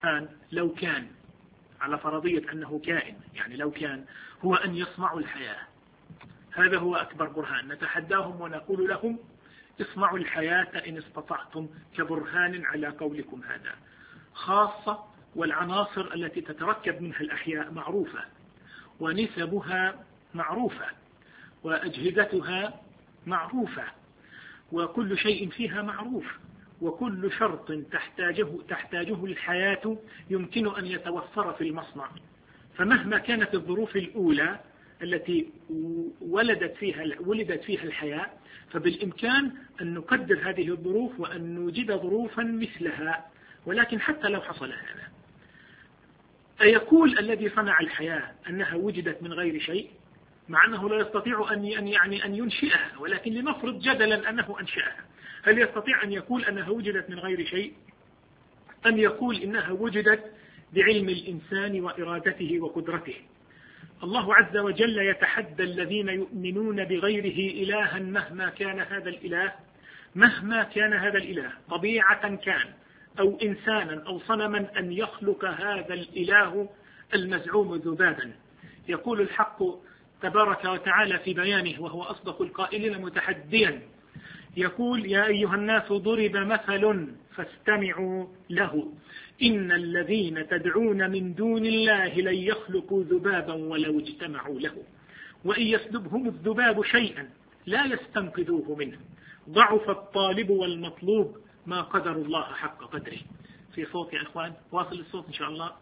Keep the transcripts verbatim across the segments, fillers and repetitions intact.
البرهان لو كان على فرضية أنه كائن، يعني لو كان هو أن يصنعوا الحياة، هذا هو أكبر برهان. نتحداهم ونقول لهم اصنعوا الحياة إن استطعتم كبرهان على قولكم هذا، خاصة والعناصر التي تتركب منها الأحياء معروفة ونسبها معروفة وأجهزتها معروفة وكل شيء فيها معروف، وكل شرط تحتاجه, تحتاجه الحياة يمكن أن يتوفر في المصنع. فمهما كانت الظروف الأولى التي ولدت فيها, ولدت فيها الحياة، فبالإمكان أن نقدر هذه الظروف وأن نوجد ظروفا مثلها. ولكن حتى لو حصل هذا، أيقول الذي صنع الحياة أنها وجدت من غير شيء، مع أنه لا يستطيع أن يعني أن ينشئها، ولكن لنفرض جدلا أنه أنشأها، هل يستطيع أن يقول أنها وجدت من غير شيء، أم يقول إنها وجدت بعلم الإنسان وإرادته وقدرته؟ الله عز وجل يتحدى الذين يؤمنون بغيره إلها مهما كان هذا الإله، مهما كان هذا الإله طبيعة كان أو إنسانا أو صنما، أن يخلق هذا الإله المزعوم ذبابا. يقول الحق تبارك وتعالى في بيانه وهو أصدق القائلين متحديا، يقول يا أيها الناس ضرب مثل فاستمعوا له إن الذين تدعون من دون الله لن يخلقوا ذبابا ولو اجتمعوا له وإن يسلبهم الذباب شيئا لا يستنقذوه منه ضعف الطالب والمطلوب ما قدر الله حق قدره. في صوت يا إخوان، واصل الصوت إن شاء الله.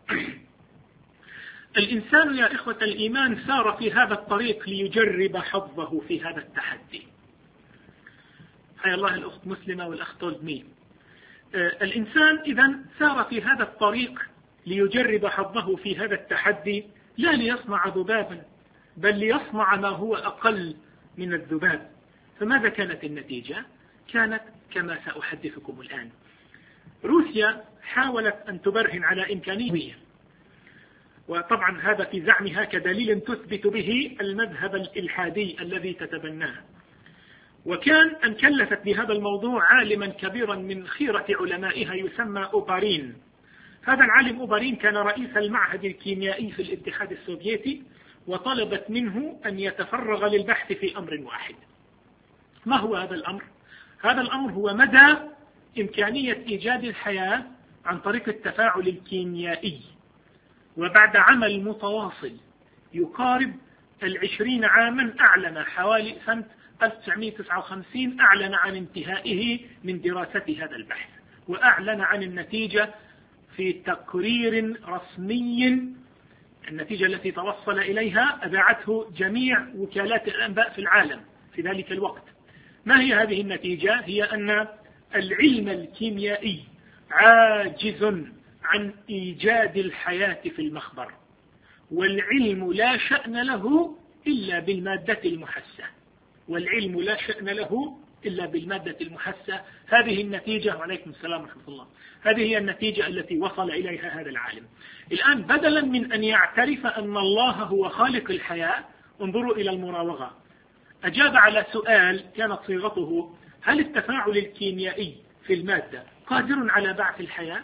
الإنسان يا إخوة الإيمان سار في هذا الطريق ليجرب حظه في هذا التحدي. حيا الله الأخت مسلمة والأخت تولدمي. آه الإنسان إذن سار في هذا الطريق ليجرب حظه في هذا التحدي، لا ليصنع ذبابا بل ليصنع ما هو أقل من الذباب. فماذا كانت النتيجة؟ كانت كما سأحدثكم الآن. روسيا حاولت أن تبرهن على إمكانية، وطبعا هذا في زعمها كدليل تثبت به المذهب الإلحادي الذي تتبناه. وكان أن كلفت بهذا الموضوع عالما كبيرا من خيرة علمائها يسمى أوبارين. هذا العالم أوبارين كان رئيس المعهد الكيميائي في الاتحاد السوفيتي، وطلبت منه أن يتفرغ للبحث في أمر واحد. ما هو هذا الأمر؟ هذا الأمر هو مدى إمكانية إيجاد الحياة عن طريق التفاعل الكيميائي. وبعد عمل متواصل يقارب العشرين عاما، أعلن حوالي سنة ألف وتسعمائة وتسعة وخمسين أعلن عن انتهائه من دراسة هذا البحث، وأعلن عن النتيجة في تقرير رسمي. النتيجة التي توصل إليها أذاعته جميع وكالات الأنباء في العالم في ذلك الوقت. ما هي هذه النتيجة؟ هي أن العلم الكيميائي عاجز عن إيجاد الحياة في المخبر، والعلم لا شأن له إلا بالمادة المحسة، والعلم لا شأن له إلا بالمادة المحسة. هذه النتيجة، وعليكم السلام ورحمة الله، هذه هي النتيجة التي وصل إليها هذا العالم. الآن بدلا من أن يعترف أن الله هو خالق الحياة، انظروا إلى المراوغة. أجاب على سؤال كانت صيغته: هل التفاعل الكيميائي في المادة قادر على بعث الحياة؟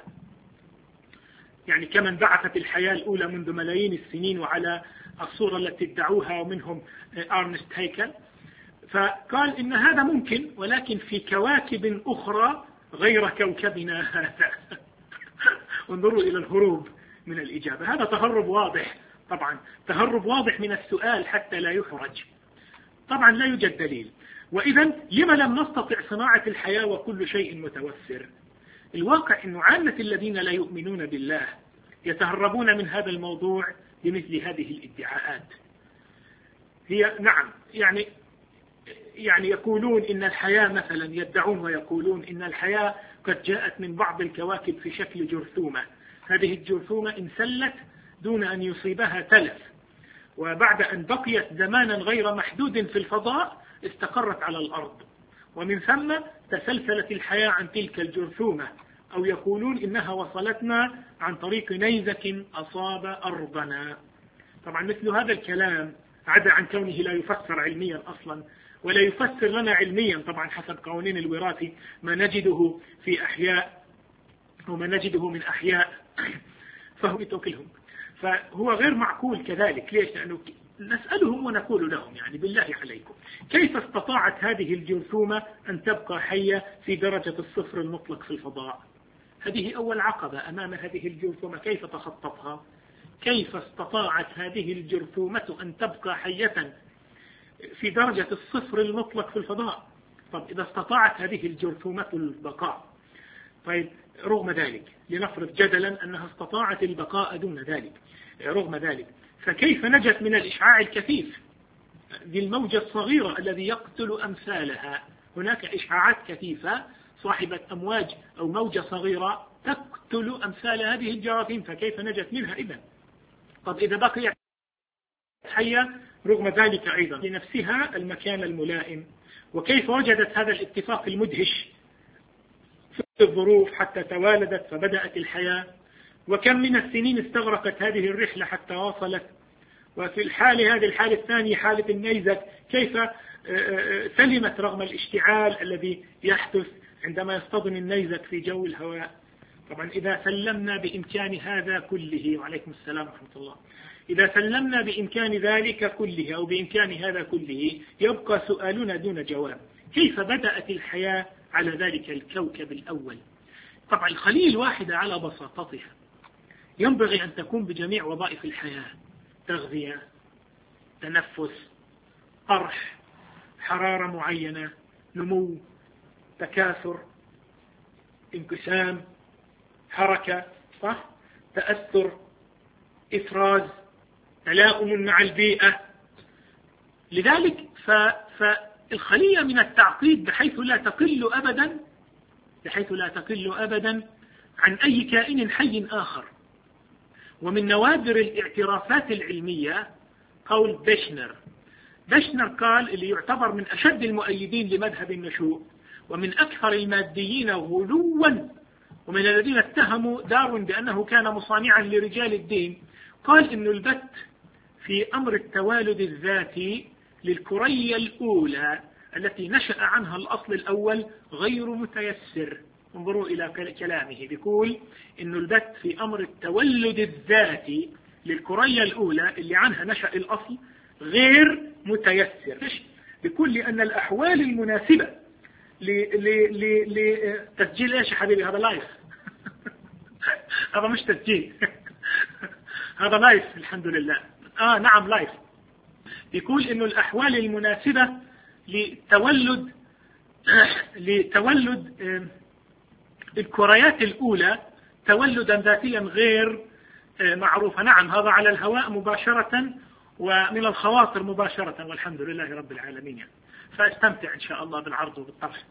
يعني كمن بعثت الحياة الأولى منذ ملايين السنين وعلى الصورة التي ادعوها ومنهم أرنست هيكل. فقال إن هذا ممكن، ولكن في كواكب أخرى غير كوكبنا هذا. انظروا إلى الهروب من الإجابة. هذا تهرب واضح، طبعا تهرب واضح من السؤال حتى لا يحرج. طبعا لا يوجد دليل. وإذا لما لم نستطع صناعة الحياة وكل شيء متوفر؟ الواقع أن عامة الذين لا يؤمنون بالله يتهربون من هذا الموضوع بمثل هذه الادعاءات. هي نعم يعني يعني يقولون إن الحياة مثلا، يدعون ويقولون إن الحياة قد جاءت من بعض الكواكب في شكل جرثومة. هذه الجرثومة انسلت دون أن يصيبها تلف، وبعد أن بقيت زمانا غير محدود في الفضاء استقرت على الأرض، ومن ثم تسلسلت الحياة عن تلك الجرثومة. أو يقولون إنها وصلتنا عن طريق نيزك أصاب أرضنا. طبعا مثل هذا الكلام عدا عن كونه لا يفسر علميا أصلا، ولا يفسر لنا علميا طبعا حسب قوانين الوراثة ما نجده في أحياء وما نجده من أحياء فهو يتوكلهم. فهو غير معقول كذلك. ليش؟ لأنه نسألهم ونقول لهم يعني بالله عليكم كيف استطاعت هذه الجرثومة أن تبقى حية في درجة الصفر المطلق في الفضاء؟ هذه أول عقبة أمام هذه الجرثومة، كيف تخطتها؟ كيف استطاعت هذه الجرثومة أن تبقى حية في درجة الصفر المطلق في الفضاء؟ طب إذا استطاعت هذه الجرثومة البقاء، طيب رغم ذلك لنفرض جدلا أنها استطاعت البقاء دون ذلك، رغم ذلك فكيف نجت من الإشعاع الكثيف؟ ذي الموجة الصغيرة الذي يقتل أمثالها. هناك إشعاعات كثيفة صاحبة أمواج أو موجة صغيرة تقتل أمثال هذه الجراثيم، فكيف نجت منها إذن؟ طب إذا بقيت حية رغم ذلك أيضا لنفسها المكان الملائم، وكيف وجدت هذا الاتفاق المدهش في الظروف حتى توالدت فبدأت الحياة؟ وكم من السنين استغرقت هذه الرحلة حتى واصلت؟ وفي الحالة هذه الحالة الثانية حالة النيزك كيف سلمت رغم الاشتعال الذي يحدث عندما يصطدم النيزك في جو الهواء؟ طبعا إذا سلمنا بإمكان هذا كله، وعليكم السلام ورحمة الله، إذا سلمنا بإمكان ذلك كله أو بإمكان هذا كله يبقى سؤالنا دون جواب: كيف بدأت الحياة على ذلك الكوكب الأول؟ طبعا الخلية الواحدة على بساطتها ينبغي أن تكون بجميع وظائف الحياة: تغذية، تنفس، طرح، حرارة معينة، نمو، تكاثر، انقسام، حركة، صح؟ تأثر، إفراز، تلاؤم مع البيئة. لذلك فالخلية من التعقيد بحيث لا تقل أبدا بحيث لا تقل أبدا عن أي كائن حي آخر. ومن نوادر الاعترافات العلمية قول بيشنر. بيشنر قال اللي يعتبر من أشد المؤيدين لمذهب النشوء ومن أكثر الماديين غلوا ومن الذين اتهموا داروين بأنه كان مصانعا لرجال الدين، قال إنه البت في أمر التوالد الذاتي للكرية الأولى التي نشأ عنها الأصل الأول غير متيسر. انظروا إلى كلامه، بيقول إنه البت في أمر التولد الذاتي للكرية الأولى اللي عنها نشأ الأصل غير متيسر. بيقول لأن الأحوال المناسبة لتسجيل إيش يا حبيبي؟ هذا لايف هذا مش تسجيل هذا لايف الحمد لله. آه نعم لايف. بيقول إنه الأحوال المناسبة لتولد لتولد الكريات الأولى تولدا ذاتيا غير معروفة. نعم هذا على الهواء مباشرة ومن الخواطر مباشرة، والحمد لله رب العالمين يعني. فاستمتع إن شاء الله بالعرض وبالطرح.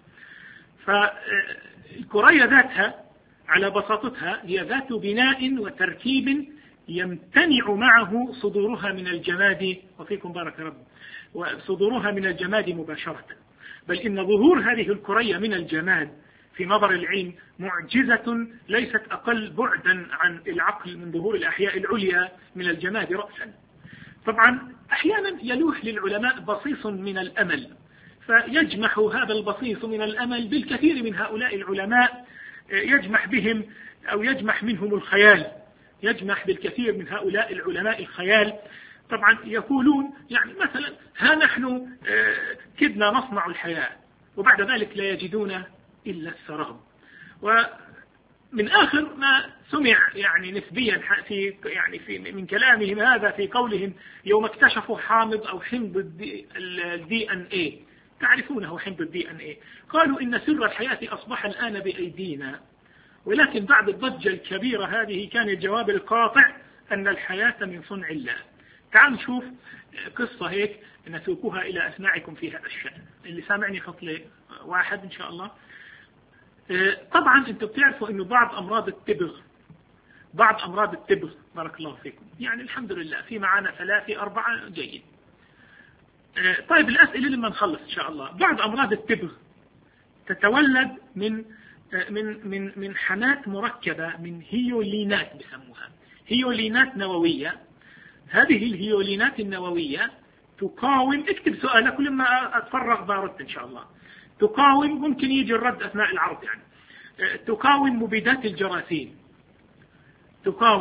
فالكرية ذاتها على بساطتها هي ذات بناء وتركيب يمتنع معه صدورها من الجماد، وفيكم بارك رب، وصدورها من الجماد مباشرة. بل إن ظهور هذه الكرية من الجماد في نظر العلم معجزة ليست أقل بعدا عن العقل من ظهور الأحياء العليا من الجماد رأسا. طبعا أحيانا يلوح للعلماء بصيص من الأمل، فيجمح هذا البصيص من الأمل بالكثير من هؤلاء العلماء، يجمح بهم أو يجمح منهم الخيال، يجمح بالكثير من هؤلاء العلماء الخيال. طبعا يقولون يعني مثلا ها نحن كدنا نصنع الحياة، وبعد ذلك لا يجدون إلا السراب. ومن آخر ما سمع يعني نسبيا في يعني في من كلامهم هذا في قولهم يوم اكتشفوا حامض أو حمض الدي ان اي، تعرفونه حمض الدي ان اي، قالوا إن سر الحياة أصبح الآن بأيدينا. ولكن بعد الضجة الكبيرة هذه كان الجواب القاطع أن الحياة من صنع الله. تعالوا نشوف قصة هيك نسوقها إلى أسماعكم في هذا الشأن. اللي سامعني خطلة واحد إن شاء الله. طبعا أنتم بتعرفوا أنه بعض أمراض التبغ بعض أمراض التبغ بارك الله فيكم يعني الحمد لله في معانا ثلاثة أربعة جيد. طيب الأسئلة لما نخلص إن شاء الله. بعض أمراض التبغ تتولد من من من من حمات مركبة من هيولينات بسموها هيولينات نووية. هذه الهيولينات النووية تقاوم، اكتب سؤالك كل ما أتفرغ بارد إن شاء الله. تقاوم، ممكن يجي الرد أثناء العرض يعني. تقاوم مبيدات الجراثيم تقاوم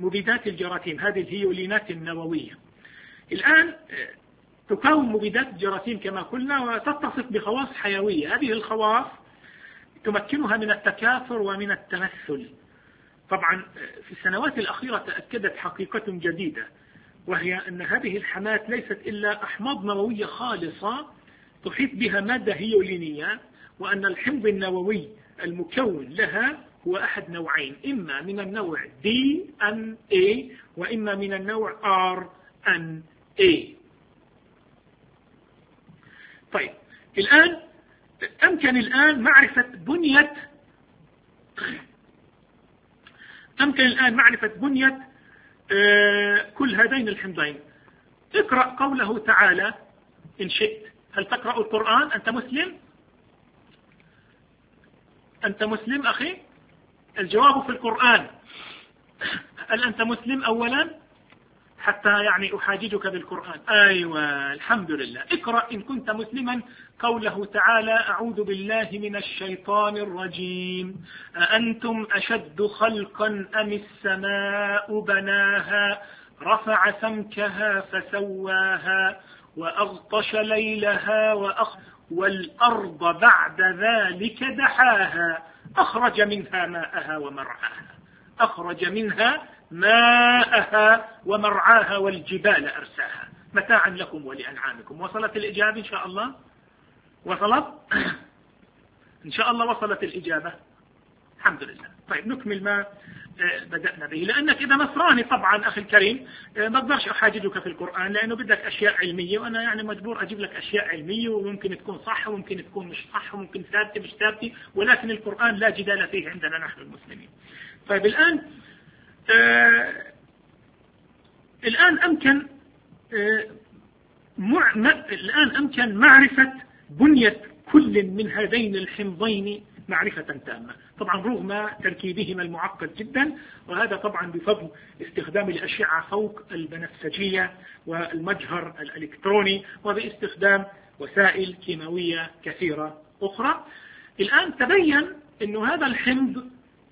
مبيدات الجراثيم، هذه الهيولينات النووية. الآن تكون مبيدات الجراثيم كما قلنا وتتصف بخواص حيوية. هذه الخواص تمكنها من التكاثر ومن التمثل. طبعا في السنوات الأخيرة تأكدت حقيقة جديدة، وهي أن هذه الحماة ليست إلا أحماض نووية خالصة تحيط بها مادة هيولينية، وأن الحمض النووي المكون لها هو أحد نوعين، إما من النوع دي إن إيه وإما من النوع آر إن إيه. طيب الآن أمكن الآن معرفة بنية أمكن الآن معرفة بنية كل هذين الحمضين. اقرأ قوله تعالى إن شئت. هل تقرأ القرآن؟ أنت مسلم؟ أنت مسلم أخي؟ الجواب في القرآن. هل أنت مسلم أولا حتى يعني أحاججك بالقرآن؟ أيوة الحمد لله. اقرأ إن كنت مسلما قوله تعالى أعوذ بالله من الشيطان الرجيم أأنتم أشد خلقا أم السماء بناها رفع سمكها فسواها وأغطش ليلها وأخ والأرض بعد ذلك دحاها أخرج منها ماءها ومرعاها أخرج منها ماءها ومرعاها والجبال أرساها متاعا لكم ولأنعامكم. وصلت الإجابة إن شاء الله؟ وصلت إن شاء الله وصلت الإجابة الحمد لله. طيب نكمل ما بدأنا به، لأنك إذا نصراني طبعا أخي الكريم ما أقدرش أحاججك في القرآن، لأنه بدك أشياء علمية وأنا يعني مجبور أجيب لك أشياء علمية وممكن تكون صح وممكن تكون مش صح وممكن ثابتة مش ثابتة، ولكن القرآن لا جدال فيه عندنا نحن المسلمين. طيب الآن آه الآن أمكن آه مع الآن أمكن معرفة بنية كل من هذين الحمضين معرفة تامة، طبعا رغم تركيبهما المعقد جدا، وهذا طبعا بفضل استخدام الأشعة فوق البنفسجية والمجهر الإلكتروني وباستخدام وسائل كيماوية كثيرة أخرى. الآن تبين أنه هذا الحمض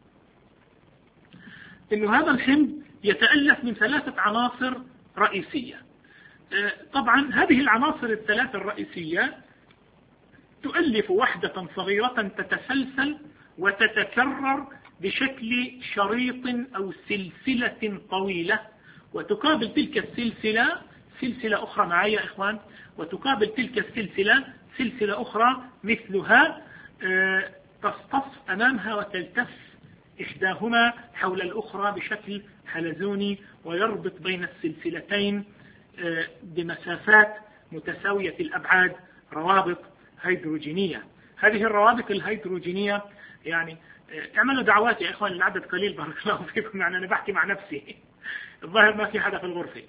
أنه هذا الحمض يتألف من ثلاثة عناصر رئيسية. طبعا هذه العناصر الثلاثة الرئيسية تؤلف وحدة صغيرة تتسلسل وتتكرر بشكل شريط أو سلسلة طويلة، وتقابل تلك السلسلة سلسلة أخرى معي يا إخوان، وتقابل تلك السلسلة سلسلة أخرى مثلها تصطف أمامها وتلتف إحداهما حول الأخرى بشكل حلزوني، ويربط بين السلسلتين بمسافات متساوية الأبعاد روابط هيدروجينية. هذه الروابط الهيدروجينية يعني اعملوا دعوات يا إخوان، العدد قليل بارك الله فيكم، يعني أنا بحكي مع نفسي الظاهر ما في حدا في الغرفة.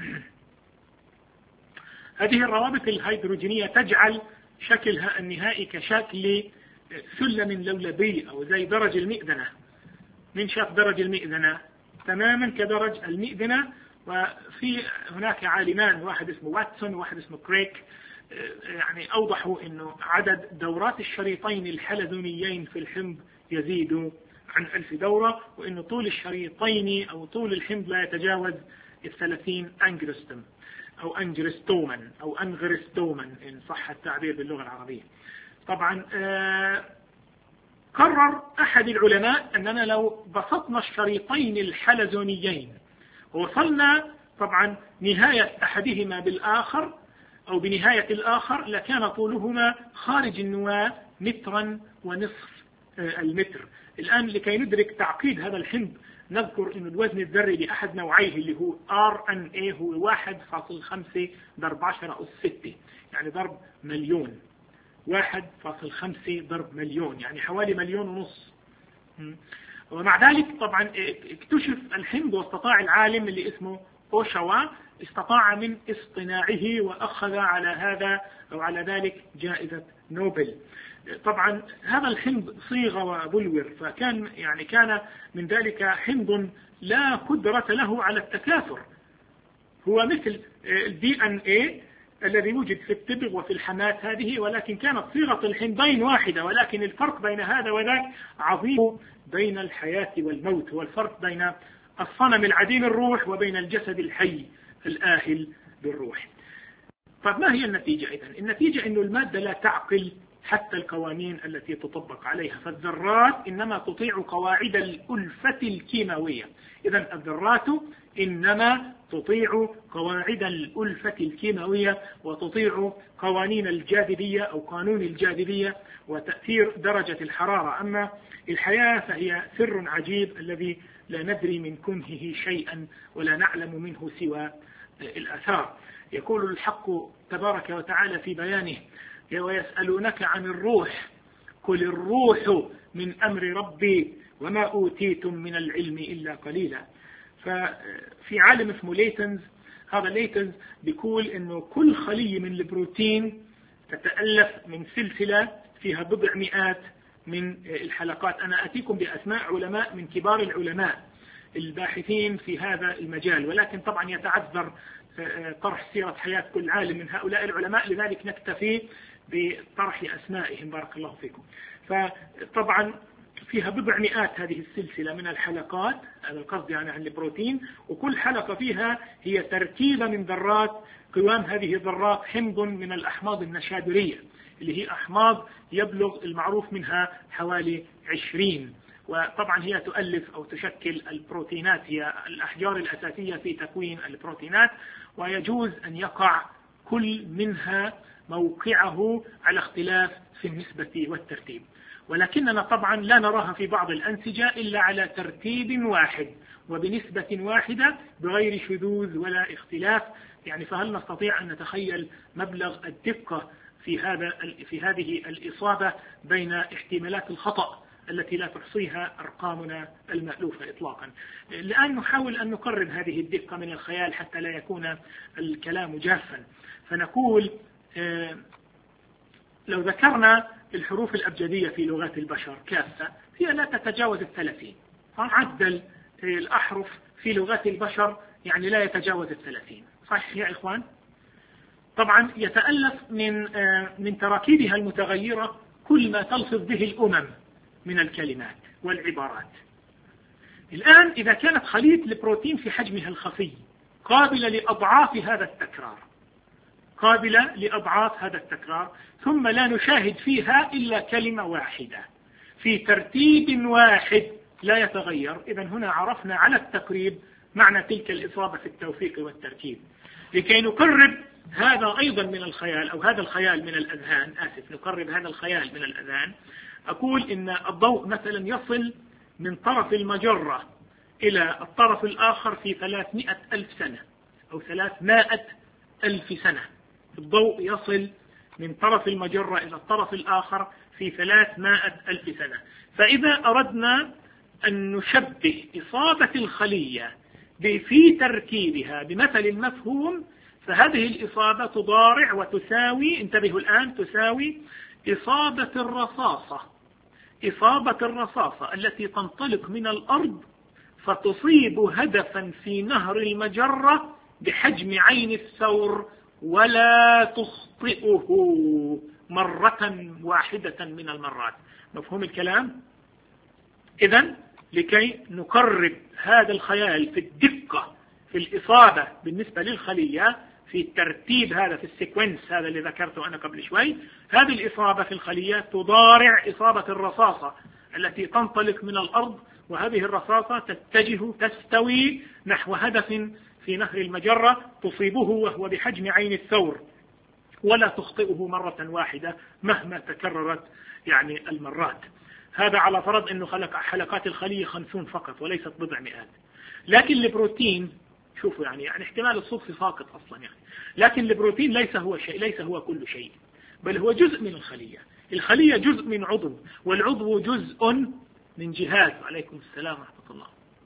هذه الروابط الهيدروجينية تجعل شكلها النهائي كشكل سلم لولبي أو زي درج المئذنة. من شاف درج المئذنة؟ تماما كدرج المئذنة. وفي هناك عالمان، واحد اسمه واتسون وواحد اسمه كريك، يعني أوضحوا أنه عدد دورات الشريطين الحلزونيين في الحمض يزيد عن ألف دورة، وأن طول الشريطين أو طول الحمض لا يتجاوز الثلاثين أنجرستم أو أنجرستوما أو أنغرستوما إن صح التعبير باللغة العربية. طبعا آه قرر أحد العلماء أننا لو بسطنا الشريطين الحلزونيين ووصلنا طبعا نهاية أحدهما بالآخر أو بنهاية الآخر لكان طولهما خارج النواة مترا ونصف المتر. الآن لكي ندرك تعقيد هذا الحمض نذكر أن الوزن الذري لأحد نوعيه اللي هو آر إن إيه هو واحد فاصل خمسة ضرب عشرة أس ستة، يعني ضرب مليون. واحد فاصل خمسة ضرب مليون يعني حوالي مليون ونص. ومع ذلك طبعا اكتشف الحمض واستطاع العالم اللي اسمه أوشوا استطاع من اصطناعه وأخذ على هذا أو على ذلك جائزة نوبل. طبعا هذا الحمض صيغ وبلور، فكان يعني كان من ذلك حمض لا قدرة له على التكاثر، هو مثل الدي ان ايه الذي يوجد في التبغ وفي الحماة هذه، ولكن كانت صيغة الحمضين واحدة، ولكن الفرق بين هذا وذاك عظيم بين الحياة والموت، والفرق بين الصنم العديم الروح وبين الجسد الحي الآهل بالروح. طيب ما هي النتيجة إذن؟ النتيجة أن المادة لا تعقل حتى القوانين التي تطبق عليها، فالذرات إنما تطيع قواعد الألفة الكيماوية. إذن الذرات إنما تطيع قواعد الألفة الكيماوية وتطيع قوانين الجاذبية أو قانون الجاذبية وتأثير درجة الحرارة. أما الحياة فهي سر عجيب الذي لا ندري من كنهه شيئا ولا نعلم منه سوى الآثار. يقول الحق تبارك وتعالى في بيانه: ويسألونك عن الروح قل الروح من أمر ربي وما أوتيتم من العلم إلا قليلا. ففي عالم اسمه ليتنز، هذا ليتنز بيقول إنه كل خلية من البروتين تتألف من سلسلة فيها بضع مئات من الحلقات. أنا أتيكم بأسماء علماء من كبار العلماء الباحثين في هذا المجال، ولكن طبعا يتعذر طرح سيرة حياة كل عالم من هؤلاء العلماء، لذلك نكتفي بطرح أسمائهم بارك الله فيكم. فطبعا فيها بضع مئات هذه السلسلة من الحلقات، هذا القصد يعني عن البروتين، وكل حلقة فيها هي تركيبة من ذرات. قوام هذه الذرات حمض من الأحماض النشادرية اللي هي أحماض يبلغ المعروف منها حوالي عشرين، وطبعا هي تؤلف أو تشكل البروتينات، هي الأحجار الأساسية في تكوين البروتينات، ويجوز أن يقع كل منها موقعه على اختلاف في النسبة والترتيب، ولكننا طبعا لا نراها في بعض الأنسجة إلا على ترتيب واحد وبنسبة واحدة بغير شذوذ ولا اختلاف. يعني فهل نستطيع أن نتخيل مبلغ الدقة في هذا في هذه الإصابة بين احتمالات الخطأ التي لا تحصيها أرقامنا المألوفة إطلاقا؟ الآن نحاول أن نقرب هذه الدقة من الخيال حتى لا يكون الكلام جافا، فنقول لو ذكرنا الحروف الأبجدية في لغات البشر كافة هي لا تتجاوز الثلاثين. معدل الأحرف في لغات البشر يعني لا يتجاوز الثلاثين، صحيح يا إخوان؟ طبعا يتألف من من تراكيبها المتغيرة كل ما تلفظ به الأمم من الكلمات والعبارات. الآن إذا كانت خلية البروتين في حجمها الخفي قابلة لأضعاف هذا التكرار قابلة لأضعاف هذا التكرار ثم لا نشاهد فيها إلا كلمة واحدة في ترتيب واحد لا يتغير، إذن هنا عرفنا على التقريب معنى تلك الإصابة في التوفيق والترتيب. لكي نقرب هذا أيضا من الخيال أو هذا الخيال من الأذهان، آسف نقرب هذا الخيال من الأذهان، أقول إن الضوء مثلا يصل من طرف المجرة إلى الطرف الآخر في ثلاثمائة ألف سنة أو ثلاثمائة ألف سنة. الضوء يصل من طرف المجرة إلى الطرف الآخر في ثلاثمائة ألف سنة. فإذا أردنا أن نشبه إصابة الخلية في تركيبها بمثل مفهوم، فهذه الإصابة تضارع وتساوي، انتبهوا الآن، تساوي إصابة الرصاصة إصابة الرصاصة التي تنطلق من الأرض فتصيب هدفا في نهر المجرة بحجم عين الثور ولا تخطئه مرة واحدة من المرات. مفهوم الكلام؟ إذن لكي نقرب هذا الخيال في الدقة في الإصابة بالنسبة للخلية في الترتيب هذا في السيكونس هذا اللي ذكرته أنا قبل شوي، هذه الإصابة في الخلية تضارع إصابة الرصاصة التي تنطلق من الأرض، وهذه الرصاصة تتجه تستوي نحو هدف في نهر المجرة تصيبه وهو بحجم عين الثور ولا تخطئه مرة واحدة مهما تكررت يعني المرات. هذا على فرض أنه خلق حلقات الخلية خمسون فقط وليست بضع مئات. لكن البروتين شوفوا يعني يعني احتمال الصدفة ساقط أصلا يعني، لكن البروتين ليس هو شيء ليس هو كل شيء، بل هو جزء من الخلية. الخلية جزء من عضو، والعضو جزء من جهاز. عليكم السلام ورحمة الله.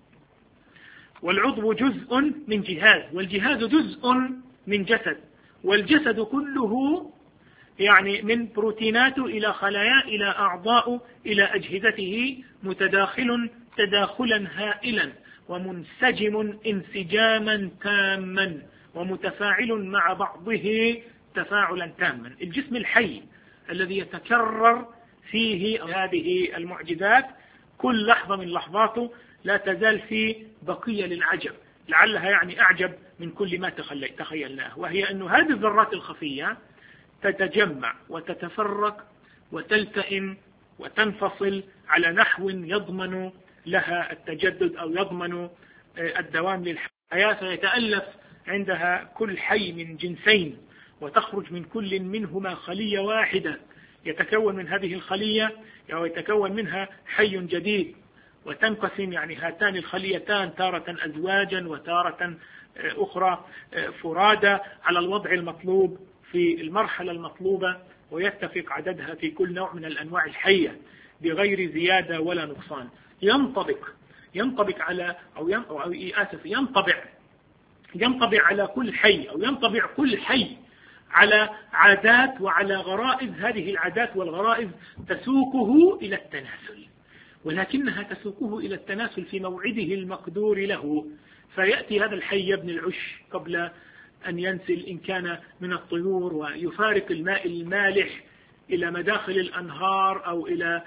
والعضو جزء من جهاز، والجهاز جزء من جسد، والجسد كله يعني من بروتيناته إلى خلايا إلى أعضاء إلى أجهزته متداخل تداخلا هائلا ومنسجم انسجاما تاما ومتفاعل مع بعضه تفاعلا تاما. الجسم الحي الذي يتكرر فيه هذه المعجزات كل لحظة من لحظاته لا تزال في بقية للعجب، لعلها يعني أعجب من كل ما تخيلناه، وهي أن هذه الذرات الخفية تتجمع وتتفرق وتلتئم وتنفصل على نحو يضمن لها التجدد أو يضمن الدوام للحياة، فيتألف عندها كل حي من جنسين، وتخرج من كل منهما خلية واحدة، يتكون من هذه الخلية أو يتكون منها حي جديد، وتنقسم يعني هاتان الخليتان تارة أزواجا وتارة أخرى فرادى على الوضع المطلوب في المرحلة المطلوبة، ويتفق عددها في كل نوع من الأنواع الحية بغير زيادة ولا نقصان. ينطبق ينطبق على أو أو آسف ينطبع ينطبع على كل حي أو ينطبع كل حي على عادات وعلى غرائز، هذه العادات والغرائز تسوقه إلى التناسل، ولكنها تسوقه إلى التناسل في موعده المقدور له، فيأتي هذا الحي يبني العش قبل أن ينزل إن كان من الطيور، ويفارق الماء المالح إلى مداخل الأنهار أو إلى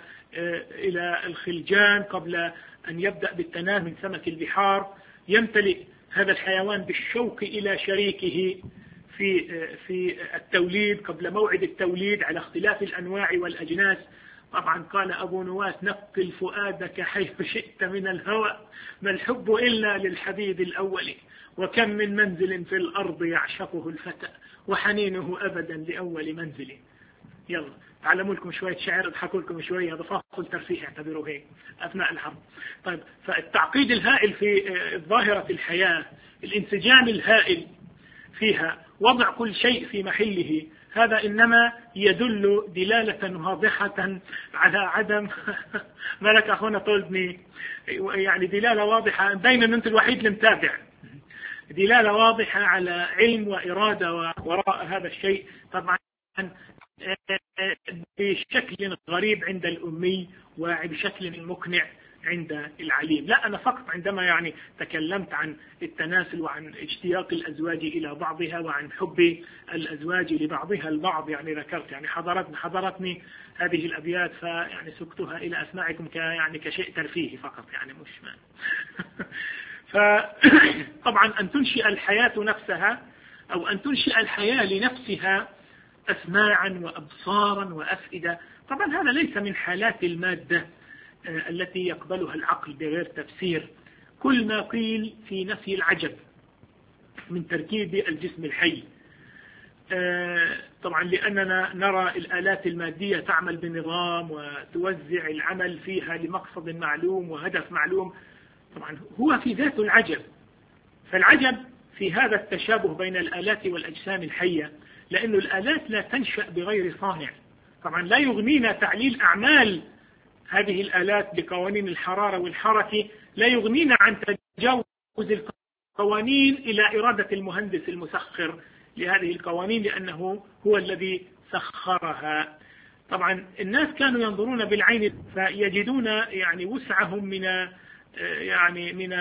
إلى الخلجان قبل أن يبدأ بالتنام من سمك البحار. يمتلئ هذا الحيوان بالشوق إلى شريكه في في التوليد قبل موعد التوليد على اختلاف الأنواع والأجناس. طبعا قال أبو نواس: نقل فؤادك حيث شئت من الهوى، ما الحب إلا للحبيب الأول، وكم من منزل في الأرض يعشقه الفتى، وحنينه أبدا لأول منزل. يلا تعلموا لكم شوية شعر، اضحكوا لكم شوية، هذا فاصل ترفيه اعتبروه هيك أثناء الحرب. طيب، فالتعقيد الهائل في ظاهرة الحياة، الانسجام الهائل فيها، وضع كل شيء في محله، هذا إنما يدل دلالة واضحة على عدم ملك أخونا طولدني، يعني دلالة واضحة، بين أن أنت الوحيد المتابع، دلالة واضحة على علم وإرادة وراء هذا الشيء، طبعا بشكل غريب عند الأمي وبشكل مقنع عند العليم. لا، أنا فقط عندما يعني تكلمت عن التناسل وعن اشتياق الأزواج إلى بعضها وعن حب الأزواج لبعضها البعض، يعني ذكرت يعني حضرتني حضرتني هذه الأبيات، فيعني سكتها إلى أسماعكم ك يعني كشيء ترفيهي فقط، يعني مش ما فطبعا أن تنشئ الحياة نفسها أو أن تنشئ الحياة لنفسها أسماعا وأبصارا وأفئدة، طبعا هذا ليس من حالات المادة التي يقبلها العقل بغير تفسير. كل ما قيل في نفي العجب من تركيب الجسم الحي، طبعا لأننا نرى الآلات المادية تعمل بنظام وتوزع العمل فيها لمقصد معلوم وهدف معلوم، طبعا هو في ذات العجب. فالعجب في هذا التشابه بين الآلات والأجسام الحية، لأن الآلات لا تنشأ بغير صانع. طبعا لا يغنينا تعليل أعمال هذه الآلات بقوانين الحرارة والحركة، لا يغنينا عن تجاوز القوانين إلى إرادة المهندس المسخر لهذه القوانين، لأنه هو الذي سخرها. طبعا الناس كانوا ينظرون بالعين فيجدون يعني وسعهم من يعني من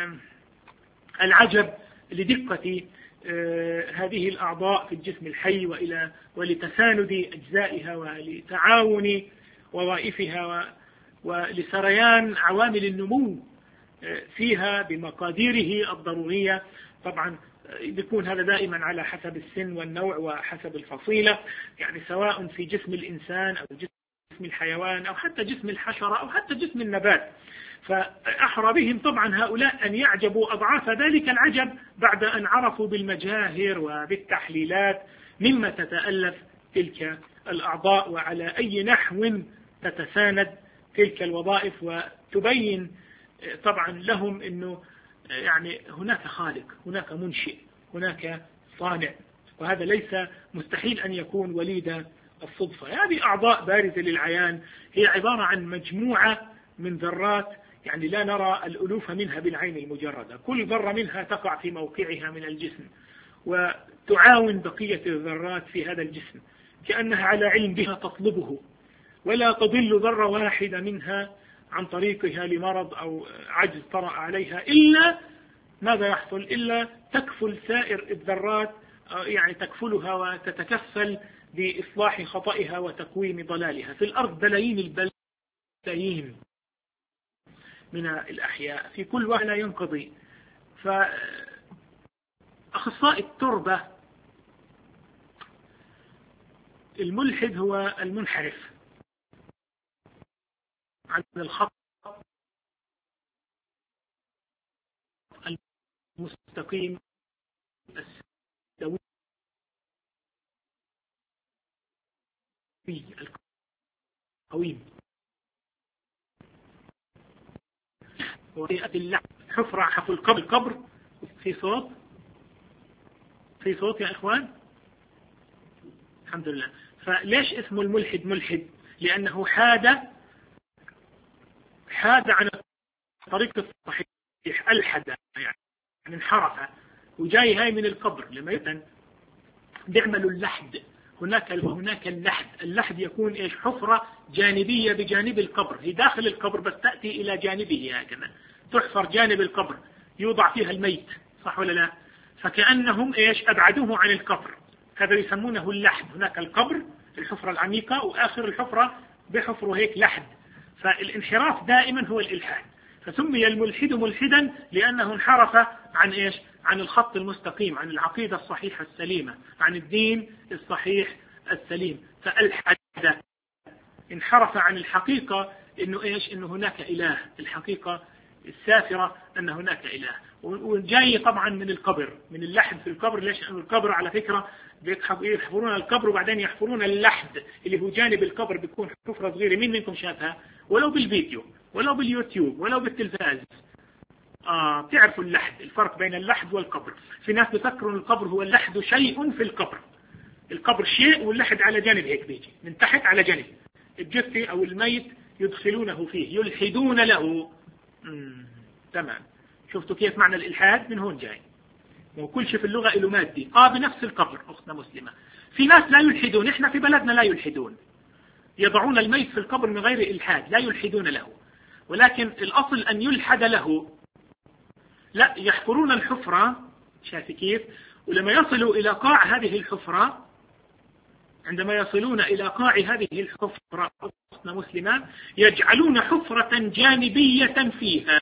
العجب لدقة هذه الأعضاء في الجسم الحي وإلى ولتساند أجزائها ولتعاون وظائفها ولسريان عوامل النمو فيها بمقاديره الضرورية. طبعا يكون هذا دائما على حسب السن والنوع وحسب الفصيلة، يعني سواء في جسم الإنسان أو جسم الحيوان أو حتى جسم الحشرة أو حتى جسم النبات. فأحرى بهم طبعا هؤلاء أن يعجبوا أضعاف ذلك العجب بعد أن عرفوا بالمجاهر وبالتحليلات مما تتألف تلك الأعضاء وعلى أي نحو تتساند تلك الوظائف، وتبين طبعا لهم أنه يعني هناك خالق، هناك منشئ، هناك صانع، وهذا ليس مستحيل أن يكون وليد الصدفة. هذه أعضاء بارزة للعيان، هي عبارة عن مجموعة من ذرات، يعني لا نرى الألوف منها بالعين المجردة، كل ذرة منها تقع في موقعها من الجسم وتعاون بقية الذرات في هذا الجسم كأنها على علم بها تطلبه، ولا تضل ذرة واحدة منها عن طريقها لمرض أو عجز طرأ عليها إلا ماذا يحصل؟ إلا تكفل سائر الذرات، يعني تكفلها وتتكفل بإصلاح خطئها وتقويم ضلالها. في الأرض بلايين البلايين من الأحياء في كل واحد لا ينقضي. فأخصائي التربة الملحد هو المنحرف عن الخط المستقيم السوي القويم. اللحد حفرة حفر القبر القبر في صوت في صوت يا إخوان الحمد لله. فليش اسمه الملحد ملحد؟ لأنه حاد حاد عن الطريق الصحيح، ألحد يعني انحرف وجاي هاي من القبر. لما يتن بيعملوا اللحد هناك هناك اللحد. اللحد يكون ايش؟ حفرة جانبية بجانب القبر، هي داخل القبر بس تأتي إلى جانبه هكذا، تحفر جانب القبر يوضع فيها الميت، صح ولا لا؟ فكأنهم ايش؟ أبعدوه عن القبر، هذا يسمونه اللحد. هناك القبر الحفرة العميقة وآخر الحفرة بحفروا هيك لحد. فالانحراف دائما هو الإلحاد. فسمي الملحد ملحدا لأنه انحرف عن ايش؟ عن الخط المستقيم، عن العقيدة الصحيحة السليمة، عن الدين الصحيح السليم، فألحد انحرف عن الحقيقة انه ايش؟ انه هناك اله، الحقيقة السافرة ان هناك اله. وجاي طبعا من القبر، من اللحد في القبر. ليش؟ لأن القبر على فكرة يحفرون القبر وبعدين يحفرون اللحد اللي هو جانب القبر، بيكون حفرة صغيرة. مين منكم شافها؟ ولو بالفيديو ولو باليوتيوب ولو بالتلفاز. آه بتعرفوا اللحد، الفرق بين اللحد والقبر. في ناس بيفكروا ان القبر هو اللحد شيء في القبر، القبر شيء واللحد على جانب هيك بيجي من تحت على جانب الجثة او الميت يدخلونه فيه يلحدون له. مم. تمام. شفتوا كيف معنى الإلحاد؟ من هون جاي. وكل شيء في اللغة له مادي. اه بنفس القبر أختنا مسلمة. في ناس لا يلحدون، احنا في بلدنا لا يلحدون، يضعون الميت في القبر من غير إلحاد، لا يلحدون له. ولكن الأصل أن يلحد له. لا، يحفرون الحفرة، شايف كيف؟ ولما يصلوا إلى قاع هذه الحفرة، عندما يصلون إلى قاع هذه الحفرة أختنا مسلمة، يجعلون حفرة جانبية فيها،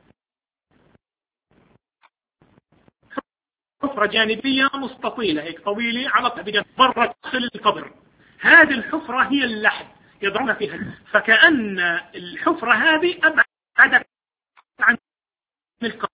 حفرة جانبية مستطيلة هيك طويلة على برا داخل القبر. هذه الحفرة هي اللحد يضعون فيها. فكأن الحفرة هذه أبعدت عن القبر،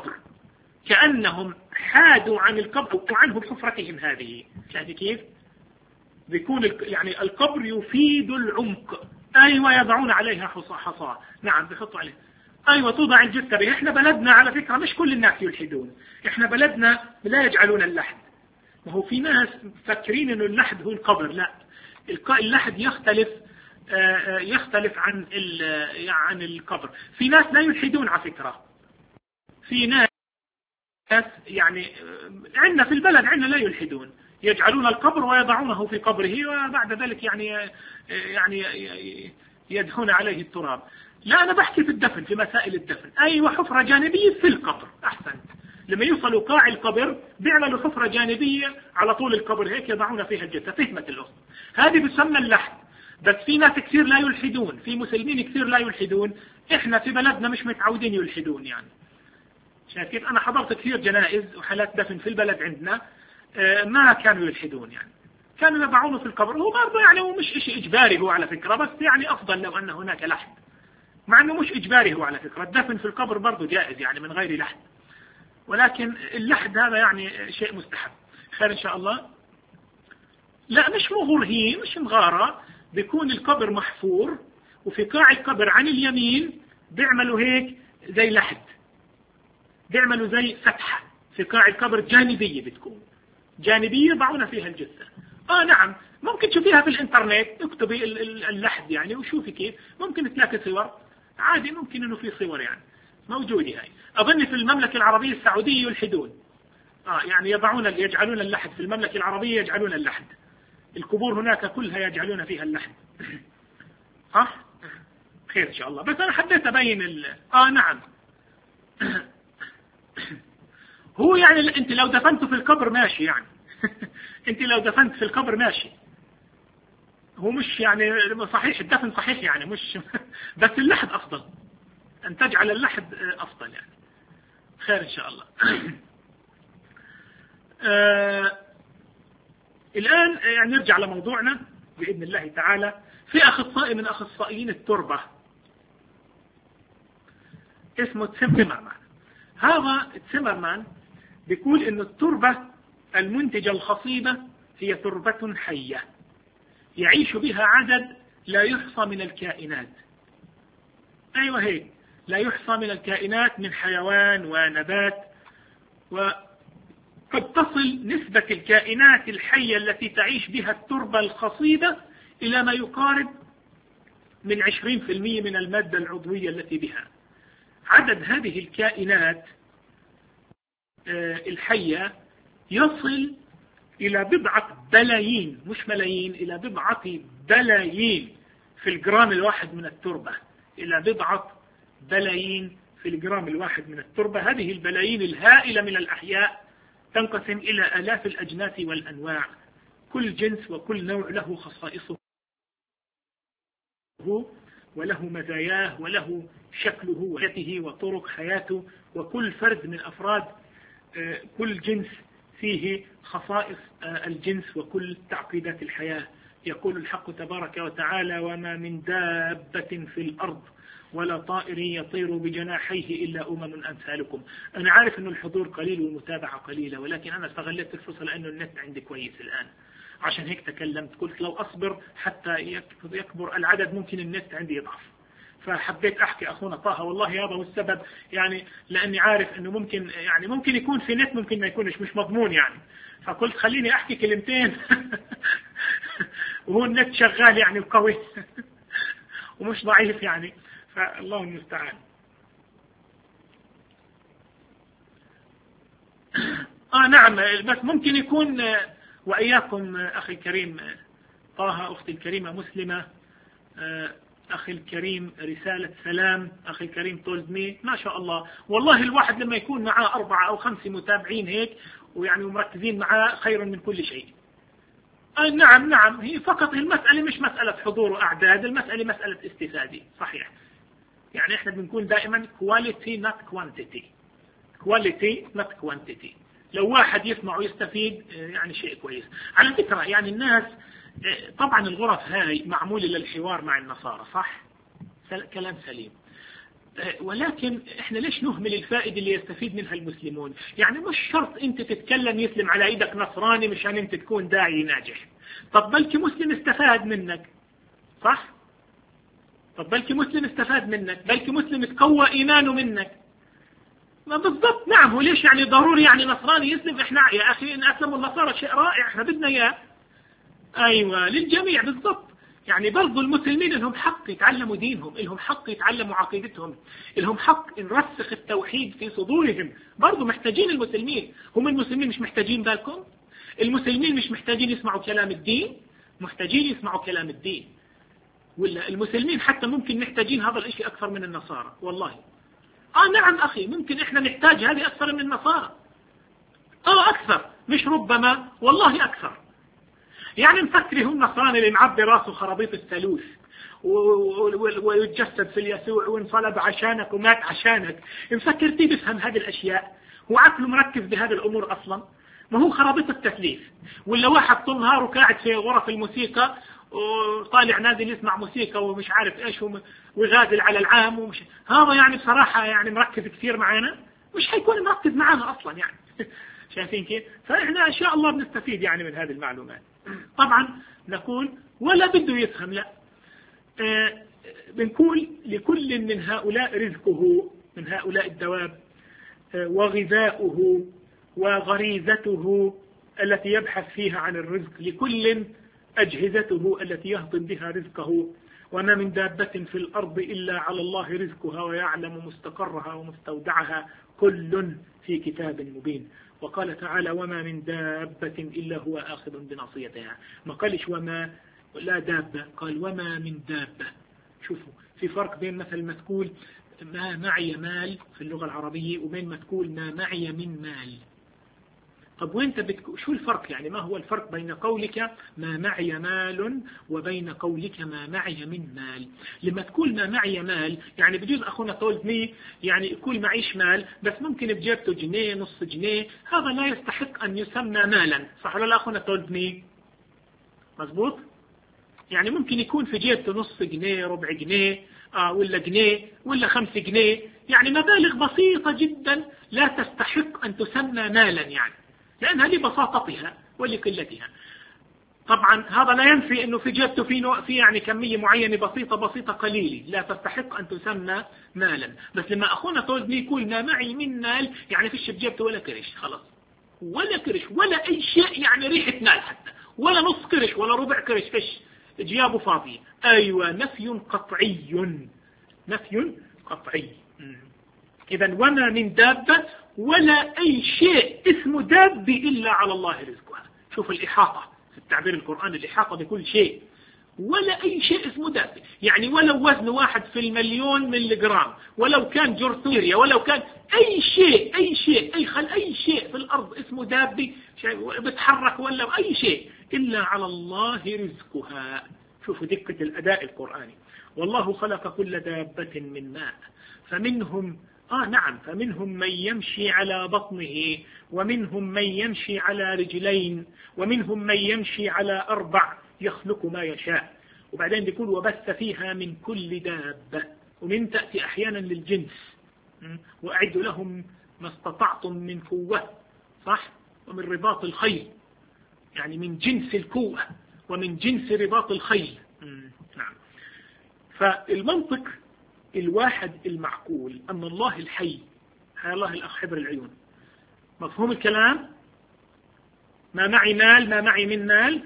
كأنهم حادوا عن القبر وعنه بحفرتهم هذه. شايف كيف؟ بيكون يعني القبر يفيد العمق. أيوة يضعون عليها حصى. نعم بيحطوا عليها. أيوة توضع الجثة بها. إحنا بلدنا على فكرة مش كل الناس يلحدون، إحنا بلدنا لا يجعلون اللحد. ما هو في ناس فكرين إنه اللحد هو القبر. لا، اللحد يختلف يختلف عن عن القبر. في ناس لا يلحدون على فكرة. في ناس يعني عندنا في البلد عندنا لا يلحدون، يجعلون القبر ويضعونه في قبره وبعد ذلك يعني يعني يدحون عليه التراب. لا، أنا بحكي في الدفن، في مسائل الدفن. أيوة حفرة جانبية في القبر. أحسنت. لما يوصلوا قاع القبر بيعملوا حفرة جانبية على طول القبر هيك يضعون فيها الجثة. فهمت الأصل؟ هذه بتسمى اللحد. بس في ناس كثير لا يلحدون، في مسلمين كثير لا يلحدون. إحنا في بلدنا مش متعودين يلحدون يعني. شايف كيف؟ أنا حضرت كثير جنائز وحالات دفن في البلد عندنا ما كانوا يلحدون يعني، كانوا يضعونه في القبر. هو برضه يعني هو مش شيء إجباري هو على فكرة، بس يعني أفضل لو أن هناك لحد، مع أنه مش إجباري هو على فكرة. الدفن في القبر برضه جائز يعني من غير لحد، ولكن اللحد هذا يعني شيء مستحب. خير إن شاء الله. لا مش مغور، هي مش مغارة. بيكون القبر محفور وفي قاع القبر عن اليمين بيعملوا هيك زي لحد، بيعملوا زي فتحة في قاع القبر جانبية، بتكون جانبية يضعون فيها الجثة. آه نعم، ممكن تشوفيها في الانترنت، اكتبي اللحد يعني وشوفي كيف، ممكن تلاقي صور عادي، ممكن انه في صور يعني موجودة. هاي اظن في المملكة العربية السعودية يلحدون. آه يعني يضعون يجعلون اللحد في المملكة العربية، يجعلون اللحد. القبور هناك كلها يجعلون فيها اللحد. صح؟ خير ان شاء الله. بس انا حبيت ابين ال... اه نعم هو يعني انت لو دفنته في القبر ماشي يعني انت لو دفنت في القبر ماشي، هو مش يعني صحيح الدفن صحيح يعني مش بس اللحد افضل. أن تجعل اللحد أفضل يعني. خير إن شاء الله. آه الآن يعني نرجع لموضوعنا بإذن الله تعالى. في أخصائي من أخصائيين التربة اسمه تسمرمان. هذا تسمرمان بيقول إن التربة المنتجة الخصيبة هي تربة حية يعيش بها عدد لا يحصى من الكائنات. أيوة هيك، لا يحصى من الكائنات من حيوان ونبات. وقد تصل نسبة الكائنات الحية التي تعيش بها التربة الخصيبة إلى ما يقارب من عشرين بالمئة من المادة العضوية التي بها. عدد هذه الكائنات الحية يصل إلى بضعة بلايين، مش ملايين، إلى بضعة بلايين في الجرام الواحد من التربة، إلى بضعة بلايين في الجرام الواحد من التربة. هذه البلايين الهائلة من الأحياء تنقسم إلى آلاف الأجناس والأنواع، كل جنس وكل نوع له خصائصه وله مزاياه وله شكله وحياته وطرق حياته، وكل فرد من أفراد كل جنس فيه خصائص الجنس وكل تعقيدات الحياة. يقول الحق تبارك وتعالى: وما من دابة في الأرض ولا طائر يطير بجناحيه إلا أمم أمثالكم. أنا عارف أن الحضور قليل والمتابعة قليلة، ولكن أنا استغلت الفرصة لأنه النت عندي كويس الآن، عشان هيك تكلمت. قلت لو أصبر حتى يكبر العدد ممكن النت عندي يضعف، فحبيت أحكي أخونا طه. والله هذا هو السبب، يعني لأني عارف أنه ممكن يعني ممكن يكون في نت، ممكن ما يكونش، مش مضمون يعني. فقلت خليني أحكي كلمتين وهو النت شغال يعني القوي ومش ضعيف يعني، فالله المستعان. آه نعم، بس ممكن يكون وإياكم أخي الكريم طه، أختي الكريمة مسلمة، أخي الكريم رسالة سلام، أخي الكريم told me، ما شاء الله. والله الواحد لما يكون معاه أربعة أو خمسة متابعين هيك ويعني مركزين معاه خير من كل شيء. آه نعم نعم، هي فقط المسألة مش مسألة حضور وأعداد، المسألة مسألة استفادة. صحيح، يعني احنا بنكون دائما quality not quantity، quality not quantity. لو واحد يسمع ويستفيد يعني شيء كويس. على فكرة يعني الناس طبعا الغرف هاي معمولة للحوار مع النصارى، صح؟ كلام سليم. ولكن احنا ليش نهمل الفائدة اللي يستفيد منها المسلمون؟ يعني مش شرط انت تتكلم يسلم على ايدك نصراني مشان انت تكون داعي ناجح. طب بلكي مسلم استفاد منك، صح؟ طب بلكي مسلم استفاد منك، بلكي مسلم تقوى ايمانه منك. ما بالضبط. نعم، هو ليش يعني ضروري يعني نصراني يسلم؟ احنا يا اخي ان اسلموا النصارى شيء رائع، احنا بدنا اياه. ايوه للجميع بالضبط. يعني برضو المسلمين لهم حق يتعلموا دينهم، لهم حق يتعلموا عقيدتهم، لهم حق نرسخ التوحيد في صدورهم. برضو محتاجين المسلمين. هم المسلمين مش محتاجين بالكم؟ المسلمين مش محتاجين يسمعوا كلام الدين؟ محتاجين يسمعوا كلام الدين. ولا المسلمين حتى ممكن محتاجين هذا الاشي اكثر من النصارى. والله اه نعم اخي، ممكن احنا نحتاج هذه اكثر من النصارى. اه اكثر، مش ربما، والله اكثر. يعني نفكر هم النصراني اللي معبي راسه خرابيط الثالوث ويتجسد في اليسوع وانصلب عشانك ومات عشانك، نفكر تي بفهم هذه الاشياء؟ هو عقله مركز بهذه الامور اصلا؟ ما هو خرابيط التثليث. ولا واحد طول نهاره قاعد في غرف الموسيقى وطالع نازل يسمع موسيقى ومش عارف ايش ويغازل على العام ومش هذا، يعني بصراحة يعني مركز كثير معنا؟ مش حيكون مركز معنا اصلا يعني. شايفين كيف؟ فاحنا ان شاء الله بنستفيد يعني من هذه المعلومات. طبعا نقول ولا بده يفهم، لا آه بنقول لكل من هؤلاء رزقه، من هؤلاء الدواب آه وغذاؤه وغريزته التي يبحث فيها عن الرزق، لكل أجهزته التي يهضم بها رزقه. وما من دابة في الأرض إلا على الله رزقها ويعلم مستقرها ومستودعها كل في كتاب مبين. وقال تعالى وما من دابة إلا هو آخذ بناصيتها. ما قالش وما لا دابة، قال وما من دابة. شوفوا في فرق بين مثل ما تقول ما معي مال في اللغة العربية وبين ما تقول ما معي من مال. طب وانت بتك... شو الفرق يعني؟ ما هو الفرق بين قولك ما معي مال وبين قولك ما معي من مال؟ لما تقول ما معي مال يعني بجوز أخونا told me يعني يقول معيش مال بس ممكن بجيبته جنيه نص جنيه، هذا لا يستحق أن يسمى مالا، صح ولا لا أخونا told me؟ مزبوط؟ يعني ممكن يكون في جيبته نص جنيه ربع جنيه آه ولا جنيه ولا خمس جنيه، يعني مبالغ بسيطة جدا لا تستحق أن تسمى مالا يعني، لأنها لبساطتها ولقلتها. طبعا هذا لا ينفي أنه في جيبته في, نوع في يعني كمية معينة بسيطة بسيطة قليلة لا تستحق أن تسمى مالا. بس لما أخونا طولبني يقول ما معي من مال يعني فيش بجيبته ولا كرش، خلاص ولا كرش ولا أي شيء يعني ريحة مال حتى، ولا نص كرش ولا ربع كرش، فيش جيابه فاضية. أيوة نفي قطعي، نفي قطعي. إذا وما من دابة ولا أي شيء اسمه دابة إلا على الله رزقها. شوف الإحاطة في التعبير القرآني، الإحاطة بكل شيء، ولا أي شيء اسمه دابة، يعني ولو وزن واحد في المليون ملي جرام، ولو كان جرثوميريا، ولو كان أي شيء أي شيء أي خل أي شيء في الأرض اسمه دابة بتحرك ولا أي شيء إلا على الله رزقها. شوفوا دقة الأداء القرآني. والله خلق كل دابة من ماء فمنهم آه نعم فمنهم من يمشي على بطنه ومنهم من يمشي على رجلين ومنهم من يمشي على أربع يخلق ما يشاء. وبعدين بيقول وبث فيها من كل دابة، ومن تأتي أحيانا للجنس، وأعد لهم ما استطعتم من قوة، صح، ومن رباط الخيل، يعني من جنس القوة ومن جنس رباط الخيل. نعم. فالمنطق الواحد المعقول أن الله الحي، حي الله الأخ حبر العيون، مفهوم الكلام؟ ما معي مال ما معي من مال،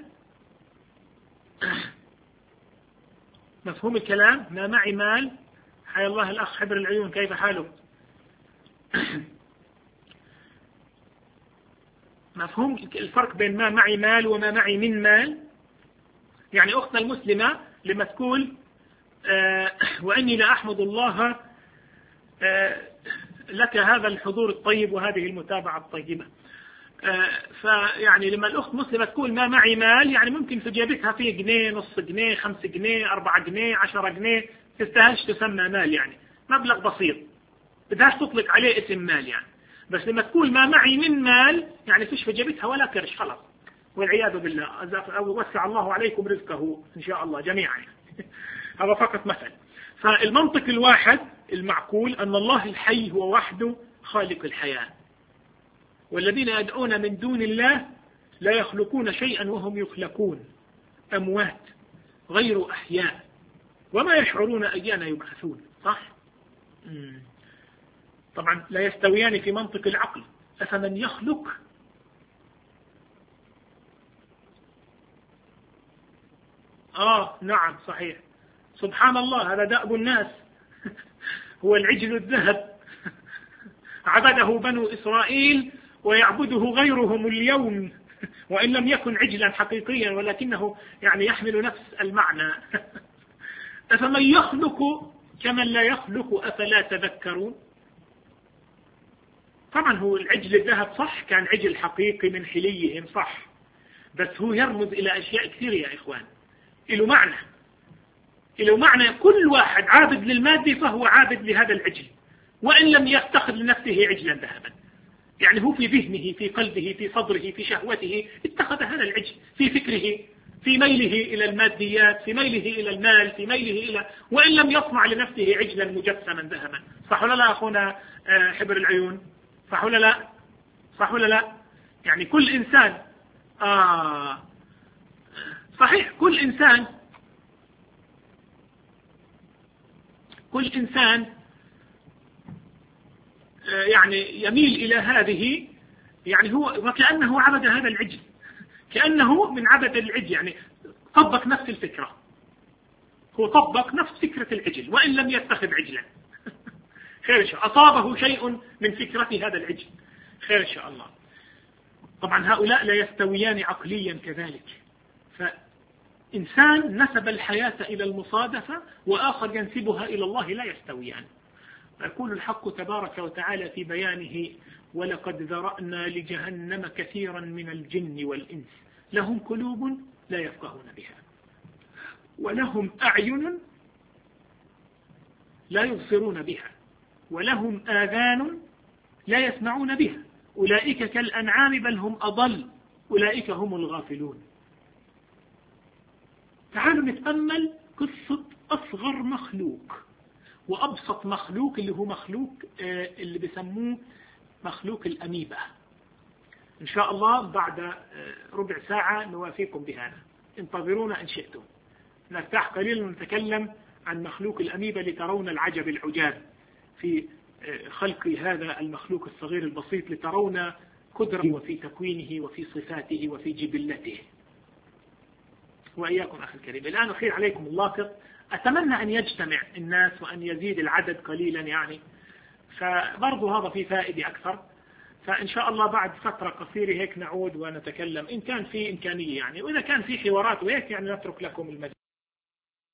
مفهوم الكلام؟ ما معي مال، حي الله الأخ حبر العيون كيف حاله؟ مفهوم الفرق بين ما معي مال وما معي من مال؟ يعني أختنا المسلمة لما تقول آه وإني لأحمد الله آه لك هذا الحضور الطيب وهذه المتابعة الطيبة، آه فيعني لما الأخت مسلمة تقول ما معي مال يعني ممكن في جيبتها فيه جنيه نص جنيه خمس جنيه أربعة جنيه عشرة جنيه، تستاهلش تسمى مال، يعني مبلغ بسيط بدهاش تطلق عليه اسم مال يعني. بس لما تقول ما معي من مال يعني فيش في جيبتها ولا كرش، خلاص والعياذ بالله، أو وسع الله عليكم رزقه إن شاء الله جميعا. هذا فقط مثل. فالمنطق الواحد المعقول أن الله الحي هو وحده خالق الحياة، والذين يدعون من دون الله لا يخلقون شيئا وهم يخلقون، أموات غير أحياء وما يشعرون أيان يبعثون، صح؟ مم. طبعا لا يستويان في منطق العقل. أفمن يخلق آه نعم صحيح، سبحان الله هذا دأب الناس. هو العجل الذهب عبده بنو إسرائيل ويعبده غيرهم اليوم، وإن لم يكن عجلا حقيقيا ولكنه يعني يحمل نفس المعنى. أفمن يخلق كمن لا يخلق أفلا تذكرون. طبعا هو العجل الذهب صح كان عجل حقيقي من حليهم صح، بس هو يرمز إلى أشياء كثيرة يا إخوان، له معنى، له معنى. كل واحد عابد للمادة فهو عابد لهذا العجل وإن لم يتخذ لنفسه عجلا ذهبا، يعني هو في ذهنه في قلبه في صدره في شهوته اتخذ هذا العجل، في فكره في ميله إلى الماديات في ميله إلى المال في ميله إلى، وإن لم يصنع لنفسه عجلا مجسما ذهبا. صح ولا لا أخونا حبر العيون؟ صح ولا لا؟ صح ولا لا؟ يعني كل إنسان آه صحيح كل إنسان كل إنسان يعني يميل إلى هذه، يعني هو وكأنه عبد هذا العجل، كأنه من عبد العجل، يعني طبق نفس الفكرة، هو طبق نفس فكرة العجل وإن لم يتخذ عجلا. خير إن شاء الله، أصابه شيء من فكرة هذا العجل، خير إن شاء الله. طبعا هؤلاء لا يستويان عقليا كذلك، فإنسان نسب الحياة إلى المصادفة وآخر ينسبها إلى الله لا يستويان. يقول الحق تبارك وتعالى في بيانه ولقد ذرأنا لجهنم كثيرا من الجن والإنس لهم قلوب لا يفقهون بها ولهم أعين لا يبصرون بها ولهم آذان لا يسمعون بها أولئك كالأنعام بل هم أضل أولئك هم الغافلون. تعالوا نتأمل قصة أصغر مخلوق وأبسط مخلوق اللي هو مخلوق اللي بيسموه مخلوق الأميبا. إن شاء الله بعد ربع ساعة نوافيكم بهذا، انتظرونا إن شئتم. نرتاح قليلا ونتكلم عن مخلوق الأميبا لترون العجب العجاب في خلق هذا المخلوق الصغير البسيط، لترون قدرته وفي تكوينه وفي صفاته وفي جبلته. وإياكم أخي الكريم، الآن أخير عليكم اللاصق، أتمنى أن يجتمع الناس وأن يزيد العدد قليلا يعني، فبرضو هذا في فائدة أكثر. فإن شاء الله بعد فترة قصيرة هيك نعود ونتكلم إن كان في إمكانية يعني، وإذا كان في حوارات وهيك يعني نترك لكم المجال.